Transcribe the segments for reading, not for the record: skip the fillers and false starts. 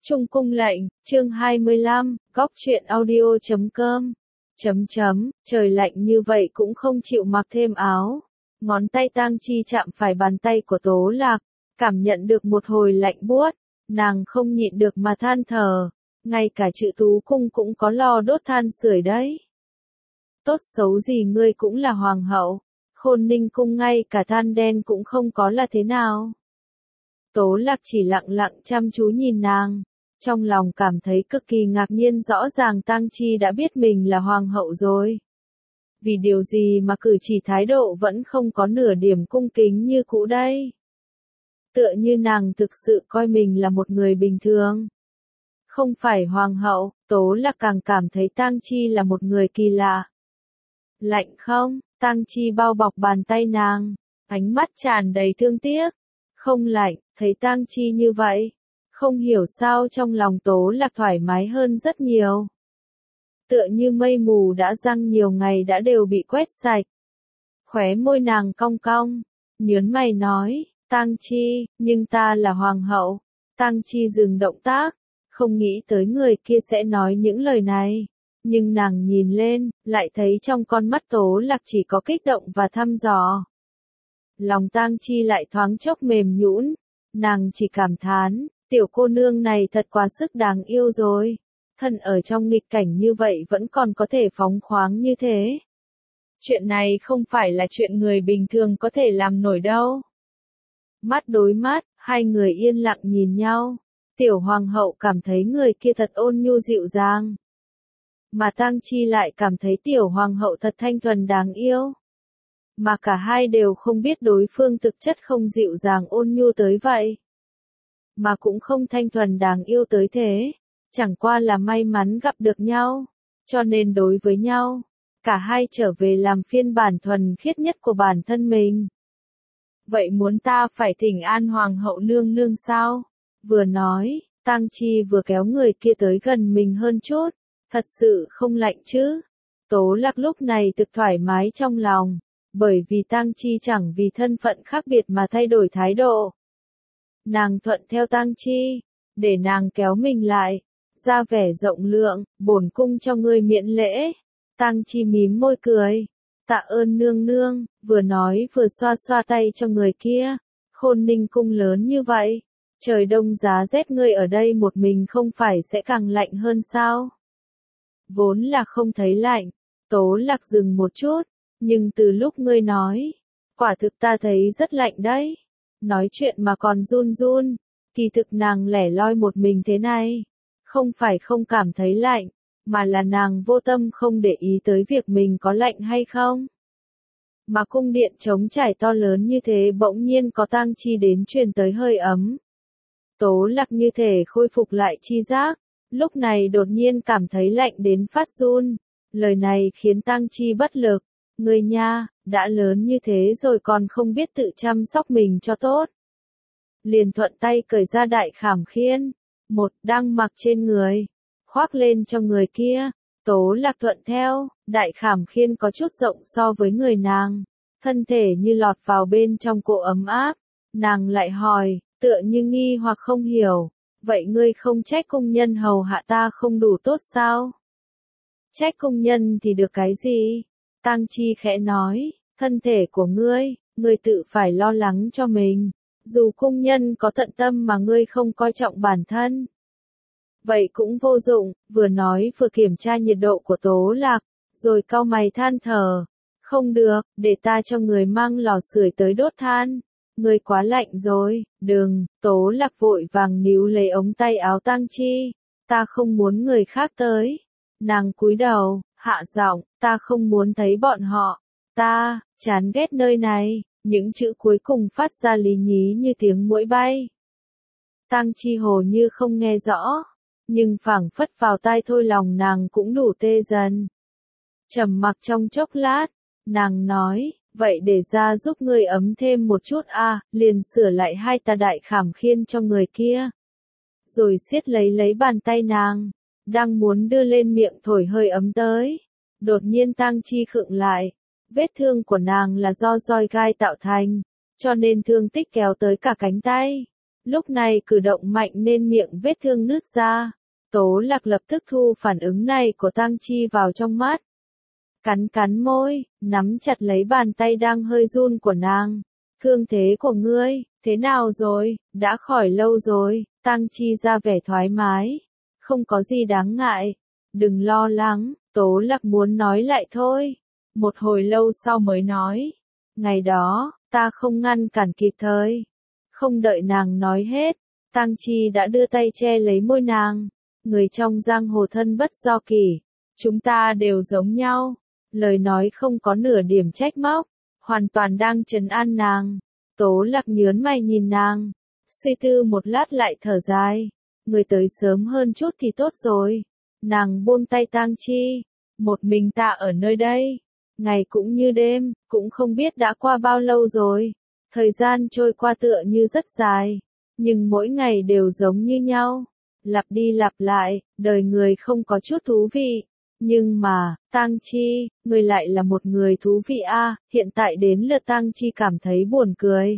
Trung cung lệnh, chương 25, góc truyện audio.com. Trời lạnh như vậy cũng không chịu mặc thêm áo. Ngón tay Tang Chi chạm phải bàn tay của Tố Lạc, cảm nhận được một hồi lạnh buốt, nàng không nhịn được mà than thở, ngay cả Trự Tú cung cũng có lò đốt than sưởi đấy. Tốt xấu gì ngươi cũng là hoàng hậu, Khôn Ninh cung ngay cả than đen cũng không có là thế nào. Tố Lạc chỉ lặng lặng chăm chú nhìn nàng, trong lòng cảm thấy cực kỳ ngạc nhiên, rõ ràng Tang Chi đã biết mình là hoàng hậu rồi. Vì điều gì mà cử chỉ thái độ vẫn không có nửa điểm cung kính như cũ đây? Tựa như nàng thực sự coi mình là một người bình thường. Không phải hoàng hậu, Tố Lạc càng cảm thấy Tang Chi là một người kỳ lạ. Lạnh không? Tang Chi bao bọc bàn tay nàng, ánh mắt tràn đầy thương tiếc. Không lạnh, thấy Tang Chi như vậy, không hiểu sao trong lòng Tố Lạc thoải mái hơn rất nhiều. Tựa như mây mù đã giăng nhiều ngày đã đều bị quét sạch. Khóe môi nàng cong cong, nhớn mày nói, Tang Chi, nhưng ta là hoàng hậu. Tang Chi dừng động tác, không nghĩ tới người kia sẽ nói những lời này. Nhưng nàng nhìn lên, lại thấy trong con mắt Tố Lạc chỉ có kích động và thăm dò. Lòng Tang Chi lại thoáng chốc mềm nhũn, nàng chỉ cảm thán, tiểu cô nương này thật quá sức đáng yêu rồi. Thân ở trong nghịch cảnh như vậy vẫn còn có thể phóng khoáng như thế. Chuyện này không phải là chuyện người bình thường có thể làm nổi đâu. Mắt đối mắt, hai người yên lặng nhìn nhau. Tiểu hoàng hậu cảm thấy người kia thật ôn nhu dịu dàng. Mà Tang Chi lại cảm thấy tiểu hoàng hậu thật thanh thuần đáng yêu. Mà cả hai đều không biết đối phương thực chất không dịu dàng ôn nhu tới vậy. Mà cũng không thanh thuần đáng yêu tới thế. Chẳng qua là may mắn gặp được nhau. Cho nên đối với nhau, cả hai trở về làm phiên bản thuần khiết nhất của bản thân mình. Vậy muốn ta phải thỉnh an hoàng hậu nương nương sao? Vừa nói, Tang Chi vừa kéo người kia tới gần mình hơn chút. Thật sự không lạnh chứ? Tố Lạc lúc này thực thoải mái trong lòng, bởi vì Tang Chi chẳng vì thân phận khác biệt mà thay đổi thái độ. Nàng thuận theo Tang Chi, để nàng kéo mình lại, ra vẻ rộng lượng, bổn cung cho ngươi miễn lễ. Tang Chi mím môi cười, tạ ơn nương nương, vừa nói vừa xoa xoa tay cho người kia. Khôn Ninh cung lớn như vậy, trời đông giá rét ngươi ở đây một mình không phải sẽ càng lạnh hơn sao? Vốn là không thấy lạnh, Tố Lạc dừng một chút, nhưng từ lúc ngươi nói, quả thực ta thấy rất lạnh đấy. Nói chuyện mà còn run run, kỳ thực nàng lẻ loi một mình thế này. Không phải không cảm thấy lạnh, mà là nàng vô tâm không để ý tới việc mình có lạnh hay không. Mà cung điện trống trải to lớn như thế bỗng nhiên có Tang Chi đến truyền tới hơi ấm. Tố Lạc như thể khôi phục lại chi giác, lúc này đột nhiên cảm thấy lạnh đến phát run. Lời này khiến Tang Chi bất lực. Ngươi nha, đã lớn như thế rồi còn không biết tự chăm sóc mình cho tốt. Liền thuận tay cởi ra đại khảm khiên. Đang mặc trên người, khoác lên cho người kia. Tố Lạc thuận theo, đại khảm khiên có chút rộng so với người nàng. Thân thể như lọt vào bên trong cỗ ấm áp. Nàng lại hỏi, tựa như nghi hoặc không hiểu. Vậy ngươi không trách cung nhân hầu hạ ta không đủ tốt sao? Trách cung nhân thì được cái gì? Tang Chi khẽ nói, thân thể của ngươi tự phải lo lắng cho mình. Dù cung nhân có tận tâm mà ngươi không coi trọng bản thân, vậy cũng vô dụng. Vừa nói vừa kiểm tra nhiệt độ của Tố Lạc, rồi cau mày than thở. Không được, để ta cho người mang lò sưởi tới đốt than. Ngươi quá lạnh rồi, đừng. Tố Lạc vội vàng níu lấy ống tay áo Tang Chi. Ta không muốn người khác tới. Nàng cúi đầu, hạ giọng, ta không muốn thấy bọn họ. Ta chán ghét nơi này. Những chữ cuối cùng phát ra lý nhí như tiếng muỗi bay. Tang Chi hồ như không nghe rõ, nhưng phảng phất vào tai thôi lòng nàng cũng đủ tê dần. Trầm mặc trong chốc lát, nàng nói, vậy để ra giúp ngươi ấm thêm một chút liền sửa lại hai tà đại khảm khiên cho người kia. Rồi siết lấy bàn tay nàng, đang muốn đưa lên miệng thổi hơi ấm tới. Đột nhiên Tang Chi khựng lại. Vết thương của nàng là do roi gai tạo thành, cho nên thương tích kéo tới cả cánh tay. Lúc này cử động mạnh nên miệng vết thương nứt ra. Tố Lạc lập tức thu phản ứng này của Tang Chi vào trong mắt. Cắn cắn môi, nắm chặt lấy bàn tay đang hơi run của nàng. Thương thế của ngươi, thế nào rồi, đã khỏi lâu rồi, Tang Chi ra vẻ thoải mái. Không có gì đáng ngại, đừng lo lắng, Tố Lạc muốn nói lại thôi. Một hồi lâu sau mới nói. Ngày đó, ta không ngăn cản kịp thời. Không đợi nàng nói hết, Tang Chi đã đưa tay che lấy môi nàng. Người trong giang hồ thân bất do kỷ, chúng ta đều giống nhau. Lời nói không có nửa điểm trách móc, hoàn toàn đang trấn an nàng. Tố Lạc nhớn mày nhìn nàng, suy tư một lát lại thở dài. Người tới sớm hơn chút thì tốt rồi. Nàng buông tay Tang Chi, một mình ta ở nơi đây. Ngày cũng như đêm, cũng không biết đã qua bao lâu rồi. Thời gian trôi qua tựa như rất dài, nhưng mỗi ngày đều giống như nhau. Lặp đi lặp lại, đời người không có chút thú vị. Nhưng mà, Tang Chi, người lại là một người thú vị a. Hiện tại đến lượt Tang Chi cảm thấy buồn cười.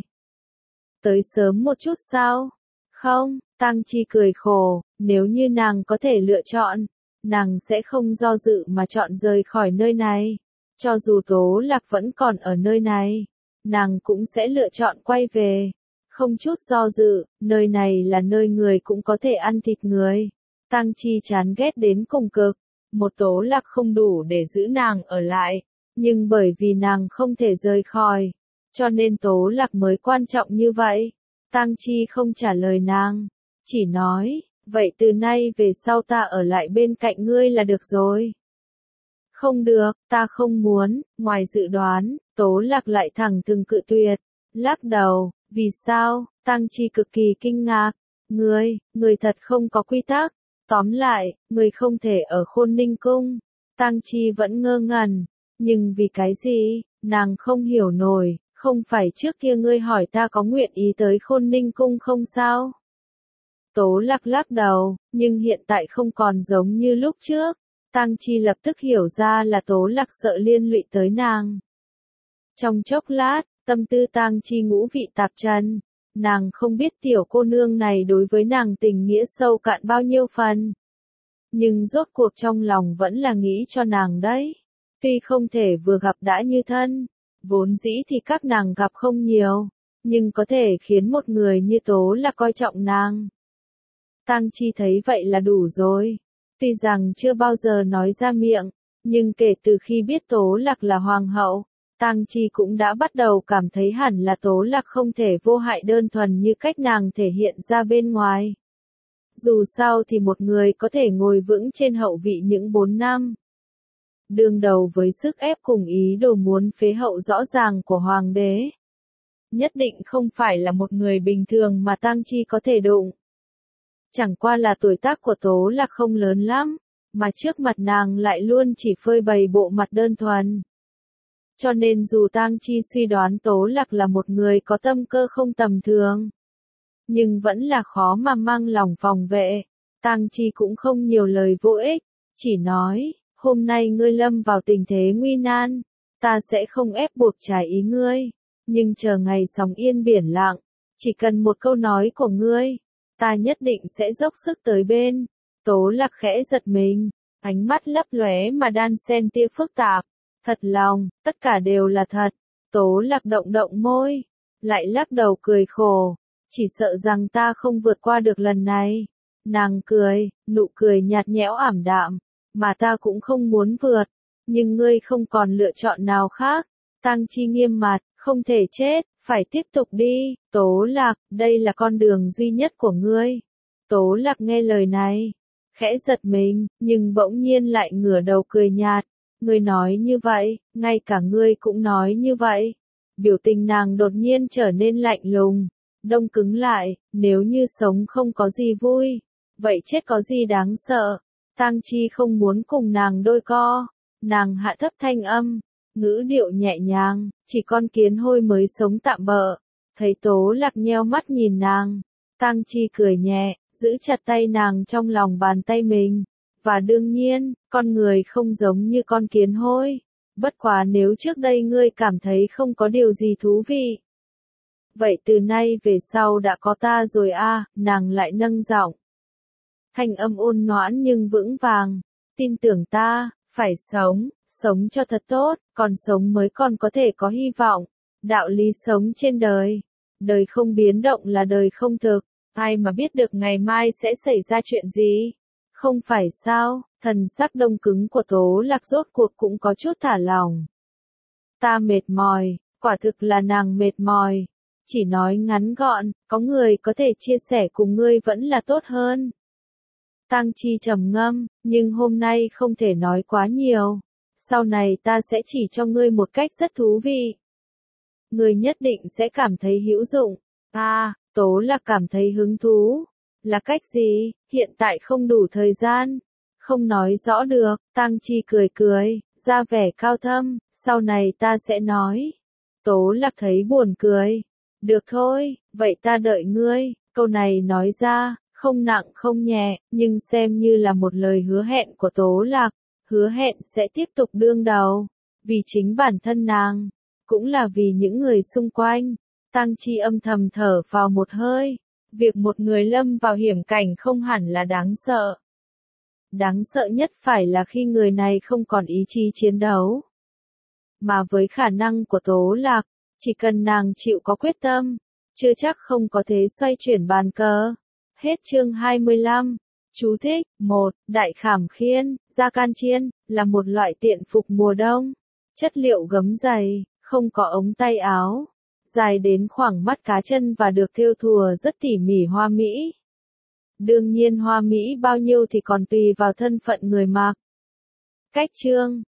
Tới sớm một chút sao? Không, Tang Chi cười khổ, nếu như nàng có thể lựa chọn, nàng sẽ không do dự mà chọn rời khỏi nơi này. Cho dù Tố Lạc vẫn còn ở nơi này, nàng cũng sẽ lựa chọn quay về. Không chút do dự, nơi này là nơi người cũng có thể ăn thịt người. Tang Chi chán ghét đến cùng cực. Một Tố Lạc không đủ để giữ nàng ở lại, nhưng bởi vì nàng không thể rời khỏi, cho nên Tố Lạc mới quan trọng như vậy. Tang Chi không trả lời nàng, chỉ nói, vậy từ nay về sau ta ở lại bên cạnh ngươi là được rồi. Không được, ta không muốn. Ngoài dự đoán, Tố Lạc lại thẳng thừng cự tuyệt, lắc đầu. Vì sao? Tang Chi cực kỳ kinh ngạc. Ngươi thật không có quy tắc. Tóm lại, ngươi không thể ở Khôn Ninh Cung. Tang Chi vẫn ngơ ngẩn. Nhưng vì cái gì? Nàng không hiểu nổi. Không phải trước kia ngươi hỏi ta có nguyện ý tới Khôn Ninh Cung không sao? Tố Lạc lắc đầu, nhưng hiện tại không còn giống như lúc trước. Tang Chi lập tức hiểu ra là Tố Lạc sợ liên lụy tới nàng. Trong chốc lát, tâm tư Tang Chi ngũ vị tạp trần. Nàng không biết tiểu cô nương này đối với nàng tình nghĩa sâu cạn bao nhiêu phần. Nhưng rốt cuộc trong lòng vẫn là nghĩ cho nàng đấy. Tuy không thể vừa gặp đã như thân, vốn dĩ thì các nàng gặp không nhiều, nhưng có thể khiến một người như Tố Lạc coi trọng nàng. Tang Chi thấy vậy là đủ rồi. Tuy rằng chưa bao giờ nói ra miệng, nhưng kể từ khi biết Tố Lạc là hoàng hậu, Tang Chi cũng đã bắt đầu cảm thấy hẳn là Tố Lạc không thể vô hại đơn thuần như cách nàng thể hiện ra bên ngoài. Dù sao thì một người có thể ngồi vững trên hậu vị những 4 năm. Đương đầu với sức ép cùng ý đồ muốn phế hậu rõ ràng của hoàng đế. Nhất định không phải là một người bình thường mà Tang Chi có thể đụng. Chẳng qua là tuổi tác của Tố Lạc không lớn lắm, mà trước mặt nàng lại luôn chỉ phơi bày bộ mặt đơn thuần. Cho nên dù Tang Chi suy đoán Tố Lạc là một người có tâm cơ không tầm thường, nhưng vẫn là khó mà mang lòng phòng vệ. Tang Chi cũng không nhiều lời vô ích, chỉ nói, hôm nay ngươi lâm vào tình thế nguy nan, ta sẽ không ép buộc trái ý ngươi, nhưng chờ ngày sóng yên biển lặng, chỉ cần một câu nói của ngươi, ta nhất định sẽ dốc sức tới bên. Tố Lạc khẽ giật mình, ánh mắt lấp lóe mà đan xen tia phức tạp. Thật lòng, tất cả đều là thật. Tố Lạc động động môi, lại lắc đầu cười khổ. Chỉ sợ rằng ta không vượt qua được lần này. Nàng cười, nụ cười nhạt nhẽo ảm đạm, mà ta cũng không muốn vượt. Nhưng ngươi không còn lựa chọn nào khác. Tang Chi nghiêm mặt, không thể chết, phải tiếp tục đi. Tố Lạc, đây là con đường duy nhất của ngươi. Tố Lạc nghe lời này, khẽ giật mình, nhưng bỗng nhiên lại ngửa đầu cười nhạt. Ngươi nói như vậy, ngay cả ngươi cũng nói như vậy. Biểu tình nàng đột nhiên trở nên lạnh lùng, đông cứng lại, nếu như sống không có gì vui, vậy chết có gì đáng sợ. Tang Chi không muốn cùng nàng đôi co, nàng hạ thấp thanh âm, ngữ điệu nhẹ nhàng, chỉ con kiến hôi mới sống tạm bợ. Thấy Tố Lạc nheo mắt nhìn nàng, Tang Chi cười nhẹ, giữ chặt tay nàng trong lòng bàn tay mình. Và đương nhiên, con người không giống như con kiến hôi. Bất quá nếu trước đây ngươi cảm thấy không có điều gì thú vị, Vậy từ nay về sau đã có ta rồi à, nàng lại nâng giọng. Thanh âm ôn noãn nhưng vững vàng. Tin tưởng ta, phải sống, sống cho thật tốt, còn sống mới còn có thể có hy vọng. Đạo lý sống trên đời. Đời không biến động là đời không thực. Ai mà biết được ngày mai sẽ xảy ra chuyện gì? Không phải sao, thần sắc đông cứng của Tố Lạc rốt cuộc cũng có chút thả lỏng. Ta mệt mỏi, quả thực là nàng mệt mỏi. Chỉ nói ngắn gọn, có người có thể chia sẻ cùng ngươi vẫn là tốt hơn. Tang Chi trầm ngâm, nhưng hôm nay không thể nói quá nhiều. Sau này ta sẽ chỉ cho ngươi một cách rất thú vị. Ngươi nhất định sẽ cảm thấy hữu dụng. À, Tố Lạc cảm thấy hứng thú. Là cách gì? Hiện tại không đủ thời gian. Không nói rõ được. Tang Chi cười cười, ra vẻ cao thâm. Sau này ta sẽ nói. Tố Lạc thấy buồn cười. Được thôi, vậy ta đợi ngươi. Câu này nói ra, không nặng không nhẹ, nhưng xem như là một lời hứa hẹn của Tố Lạc. Hứa hẹn sẽ tiếp tục đương đầu. Vì chính bản thân nàng. Cũng là vì những người xung quanh. Tang Chi âm thầm thở vào một hơi. Việc một người lâm vào hiểm cảnh không hẳn là đáng sợ. Đáng sợ nhất phải là khi người này không còn ý chí chiến đấu. Mà với khả năng của Tố Lạc, chỉ cần nàng chịu có quyết tâm, chưa chắc không có thể xoay chuyển bàn cờ. Hết chương 25. Chú thích: 1. Đại khảm khiên, da can chiên, là một loại tiện phục mùa đông. Chất liệu gấm dày, không có ống tay áo. Dài đến khoảng mắt cá chân và được thêu thùa rất tỉ mỉ hoa mỹ. Đương nhiên hoa mỹ bao nhiêu thì còn tùy vào thân phận người mặc. Cách chương